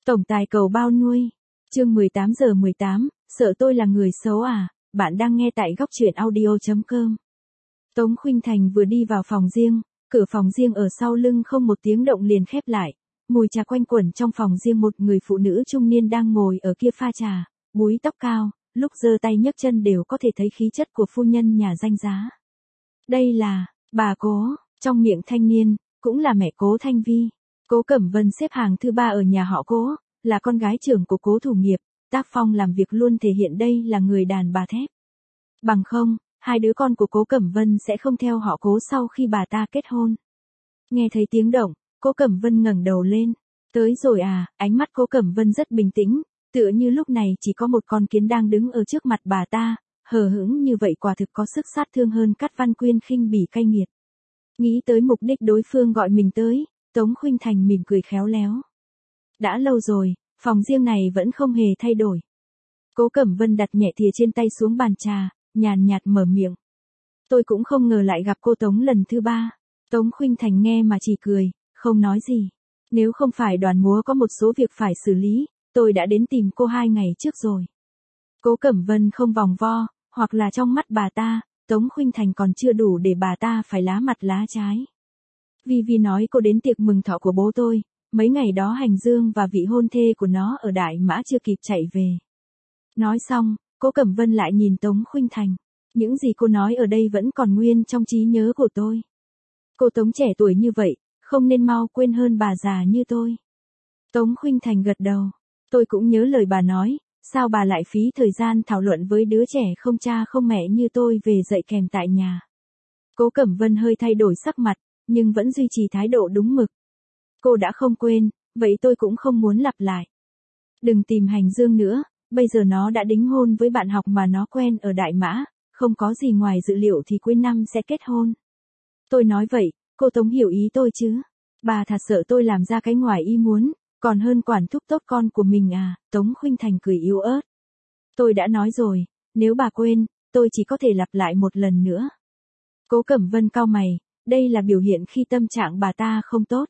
Tổng tài cầu bao nuôi. Chương 18:18, sợ tôi là người xấu à? Bạn đang nghe tại góc truyện audio.com. Tống Khuynh Thành vừa đi vào phòng riêng, cửa phòng riêng ở sau lưng không một tiếng động liền khép lại. Mùi trà quanh quẩn trong phòng riêng, một người phụ nữ trung niên đang ngồi ở kia pha trà, búi tóc cao, lúc giơ tay nhấc chân đều có thể thấy khí chất của phu nhân nhà danh giá. Đây là bà Cố, trong miệng thanh niên, cũng là mẹ Cố Thanh Vi. Cố Cẩm Vân xếp hàng thứ 3 ở nhà họ Cố, là con gái trưởng của Cố Thủ Nghiệp, tác phong làm việc luôn thể hiện đây là người đàn bà thép. Bằng không, hai đứa con của Cố Cẩm Vân sẽ không theo họ Cố sau khi bà ta kết hôn. Nghe thấy tiếng động, Cố Cẩm Vân ngẩng đầu lên. Tới rồi à? Ánh mắt Cố Cẩm Vân rất bình tĩnh, tựa như lúc này chỉ có một con kiến đang đứng ở trước mặt bà ta, hờ hững như vậy quả thực có sức sát thương hơn Cát Văn Quyên khinh bỉ cay nghiệt. Nghĩ tới mục đích đối phương gọi mình tới, Tống Khuynh Thành mỉm cười khéo léo. Đã lâu rồi, phòng riêng này vẫn không hề thay đổi. Cố Cẩm Vân đặt nhẹ thìa trên tay xuống bàn trà, nhàn nhạt mở miệng. Tôi cũng không ngờ lại gặp cô Tống lần thứ 3. Tống Khuynh Thành nghe mà chỉ cười, không nói gì. Nếu không phải đoàn múa có một số việc phải xử lý, tôi đã đến tìm cô 2 ngày trước rồi. Cố Cẩm Vân không vòng vo, hoặc là trong mắt bà ta, Tống Khuynh Thành còn chưa đủ để bà ta phải lá mặt lá trái. Vi nói cô đến tiệc mừng thọ của bố tôi, mấy ngày đó Hành Dương và vị hôn thê của nó ở Đại Mã chưa kịp chạy về. Nói xong, Cố Cẩm Vân lại nhìn Tống Khuynh Thành. Những gì cô nói ở đây vẫn còn nguyên trong trí nhớ của tôi. Cô Tống trẻ tuổi như vậy, không nên mau quên hơn bà già như tôi. Tống Khuynh Thành gật đầu. Tôi cũng nhớ lời bà nói, sao bà lại phí thời gian thảo luận với đứa trẻ không cha không mẹ như tôi về dạy kèm tại nhà. Cố Cẩm Vân hơi thay đổi sắc mặt, nhưng vẫn duy trì thái độ đúng mực. Cô đã không quên, vậy tôi cũng không muốn lặp lại. Đừng tìm Hành Dương nữa, bây giờ nó đã đính hôn với bạn học mà nó quen ở Đại Mã, không có gì ngoài dự liệu thì cuối năm sẽ kết hôn. Tôi nói vậy, cô Tống hiểu ý tôi chứ? Bà thật sợ tôi làm ra cái ngoài ý muốn, còn hơn quản thúc tốt con của mình à? Tống Khuynh Thành cười yếu ớt. Tôi đã nói rồi, nếu bà quên, tôi chỉ có thể lặp lại một lần nữa. Cố Cẩm Vân cau mày, đây là biểu hiện khi tâm trạng bà ta không tốt.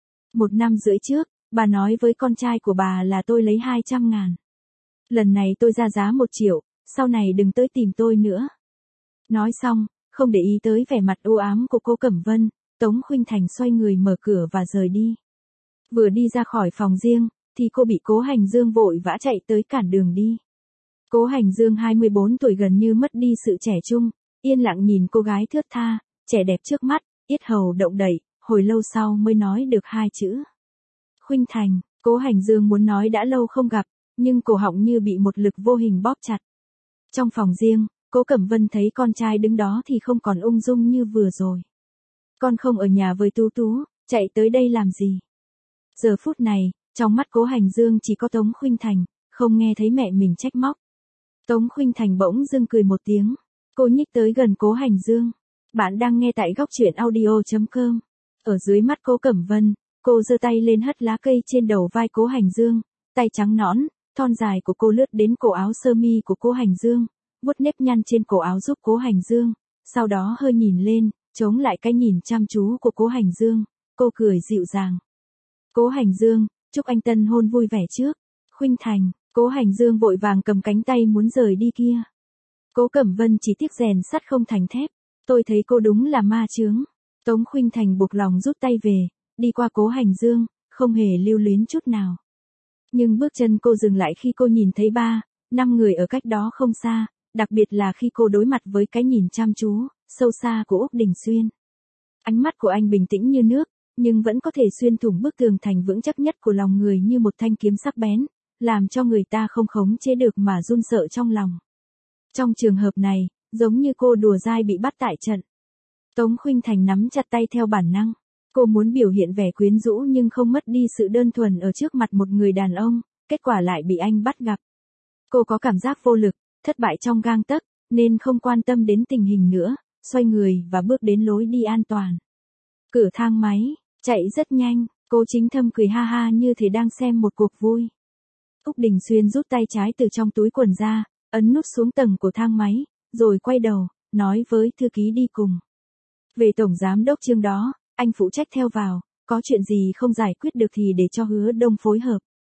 1 năm rưỡi trước, bà nói với con trai của bà là tôi lấy 200.000. Lần này tôi ra giá 1 triệu, sau này đừng tới tìm tôi nữa. Nói xong, không để ý tới vẻ mặt u ám của cô Cẩm Vân, Tống Khuynh Thành xoay người mở cửa và rời đi. Vừa đi ra khỏi phòng riêng, thì cô bị Cố Hành Dương vội vã chạy tới cản đường đi. Cố Hành Dương 24 tuổi gần như mất đi sự trẻ trung, yên lặng nhìn cô gái thướt tha, trẻ đẹp trước mắt, yết hầu động đậy, hồi lâu sau mới nói được 2 chữ. Khuynh Thành. Cố Hành Dương muốn nói đã lâu không gặp, nhưng cổ họng như bị một lực vô hình bóp chặt. Trong phòng riêng, Cố Cẩm Vân thấy con trai đứng đó thì không còn ung dung như vừa rồi. Con không ở nhà với Tú Tú, chạy tới đây làm gì? Giờ phút này, trong mắt Cố Hành Dương chỉ có Tống Khuynh Thành, không nghe thấy mẹ mình trách móc. Tống Khuynh Thành bỗng dưng cười một tiếng. Cô nhích tới gần Cố Hành Dương. Bạn đang nghe tại góc truyện audio.com. Ở dưới mắt Cố Cẩm Vân, cô giơ tay lên hất lá cây trên đầu vai Cố Hành Dương, tay trắng nõn, thon dài của cô lướt đến cổ áo sơ mi của Cố Hành Dương, vuốt nếp nhăn trên cổ áo giúp Cố Hành Dương, sau đó hơi nhìn lên, chống lại cái nhìn chăm chú của Cố Hành Dương, cô cười dịu dàng. Cố Hành Dương, chúc anh tân hôn vui vẻ trước. Khuynh Thành. Cố Hành Dương vội vàng cầm cánh tay muốn rời đi kia. Cố Cẩm Vân chỉ tiếc rèn sắt không thành thép. Tôi thấy cô đúng là ma chướng. Tống Khuynh Thành buộc lòng rút tay về, đi qua Cố Hành Dương, không hề lưu luyến chút nào. Nhưng bước chân cô dừng lại khi cô nhìn thấy 3-5 người ở cách đó không xa, đặc biệt là khi cô đối mặt với cái nhìn chăm chú, sâu xa của Úc Đình Xuyên. Ánh mắt của anh bình tĩnh như nước, nhưng vẫn có thể xuyên thủng bức tường thành vững chắc nhất của lòng người như một thanh kiếm sắc bén, làm cho người ta không khống chế được mà run sợ trong lòng. Trong trường hợp này, giống như cô đùa dai bị bắt tại trận. Tống Khuynh Thành nắm chặt tay theo bản năng. Cô muốn biểu hiện vẻ quyến rũ nhưng không mất đi sự đơn thuần ở trước mặt một người đàn ông, kết quả lại bị anh bắt gặp. Cô có cảm giác vô lực, thất bại trong gang tấc, nên không quan tâm đến tình hình nữa, xoay người và bước đến lối đi an toàn. Cửa thang máy, chạy rất nhanh, Cố Chính Thâm cười ha ha như thể đang xem một cuộc vui. Úc Đình Xuyên rút tay trái từ trong túi quần ra, ấn nút xuống tầng của thang máy, rồi quay đầu, nói với thư ký đi cùng. Về tổng giám đốc Trương đó, anh phụ trách theo vào, có chuyện gì không giải quyết được thì để cho Hứa Đông phối hợp.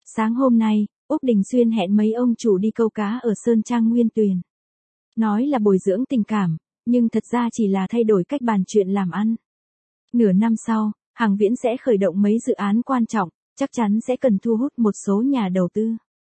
Sáng hôm nay, Úc Đình Xuyên hẹn mấy ông chủ đi câu cá ở Sơn Trang Nguyên Tuyền. Nói là bồi dưỡng tình cảm, nhưng thật ra chỉ là thay đổi cách bàn chuyện làm ăn. Nửa năm sau, Hằng Viễn sẽ khởi động mấy dự án quan trọng, chắc chắn sẽ cần thu hút một số nhà đầu tư.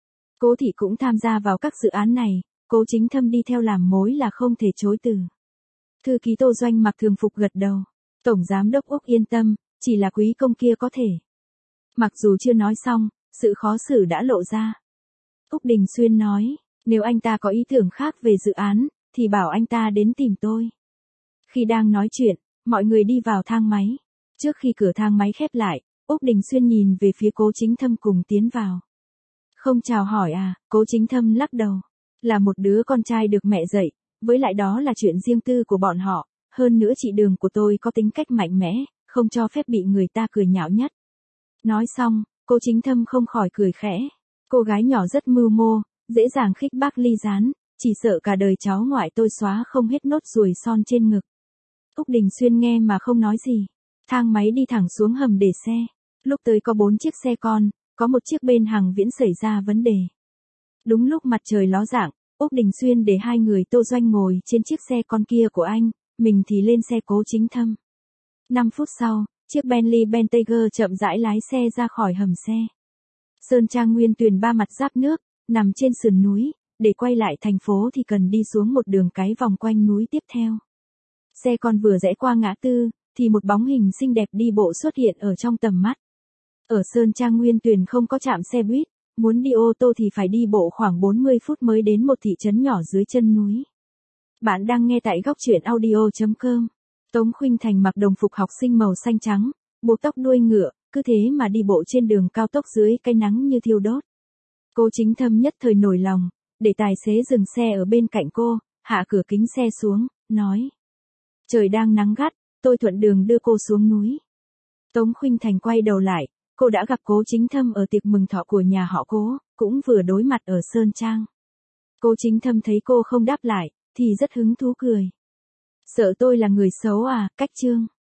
Cố Thị cũng tham gia vào các dự án này, Cố Chính Thâm đi theo làm mối là không thể chối từ. Thư ký Tô Doanh mặc thường phục gật đầu. Tổng giám đốc Úc yên tâm, chỉ là quý công kia có thể. Mặc dù chưa nói xong, sự khó xử đã lộ ra. Úc Đình Xuyên nói, nếu anh ta có ý tưởng khác về dự án, thì bảo anh ta đến tìm tôi. Khi đang nói chuyện, mọi người đi vào thang máy. Trước khi cửa thang máy khép lại, Úc Đình Xuyên nhìn về phía Cố Chính Thâm cùng tiến vào. Không chào hỏi à, Cố Chính Thâm lắc đầu. Là một đứa con trai được mẹ dạy, với lại đó là chuyện riêng tư của bọn họ. Hơn nữa chị Đường của tôi có tính cách mạnh mẽ, không cho phép bị người ta cười nhạo nhất. Nói xong, Cố Chính Thâm không khỏi cười khẽ. Cô gái nhỏ rất mưu mô, dễ dàng khích bác ly gián, chỉ sợ cả đời cháu ngoại tôi xóa không hết nốt ruồi son trên ngực. Úc Đình Xuyên nghe mà không nói gì. Thang máy đi thẳng xuống hầm để xe. Lúc tới có 4 chiếc xe con, có một chiếc bên Hằng Viễn xảy ra vấn đề. Đúng lúc mặt trời ló dạng, Úc Đình Xuyên để hai người Tô Doanh ngồi trên chiếc xe con kia của anh, mình thì lên xe Cố Chính Thâm. 5 phút sau, chiếc Bentley Bentayga chậm rãi lái xe ra khỏi hầm xe. Sơn Trang Nguyên Tuyền ba mặt giáp nước, nằm trên sườn núi, để quay lại thành phố thì cần đi xuống một đường cái vòng quanh núi tiếp theo. Xe con vừa rẽ qua ngã tư, thì một bóng hình xinh đẹp đi bộ xuất hiện ở trong tầm mắt. Ở Sơn Trang Nguyên Tuyền không có trạm xe buýt, muốn đi ô tô thì phải đi bộ khoảng 40 phút mới đến một thị trấn nhỏ dưới chân núi. Bạn đang nghe tại góc truyện audio.com. Tống Khuynh Thành mặc đồng phục học sinh màu xanh trắng, buộc tóc đuôi ngựa, cứ thế mà đi bộ trên đường cao tốc dưới cái nắng như thiêu đốt. Cố Chính Thâm nhất thời nổi lòng, để tài xế dừng xe ở bên cạnh cô, hạ cửa kính xe xuống, nói. Trời đang nắng gắt, tôi thuận đường đưa cô xuống núi. Tống Khuynh Thành quay đầu lại, cô đã gặp Cố Chính Thâm ở tiệc mừng thọ của nhà họ Cố, cũng vừa đối mặt ở Sơn Trang. Cố Chính Thâm thấy cô không đáp lại, thì rất hứng thú cười. Sợ tôi là người xấu à, cách chương.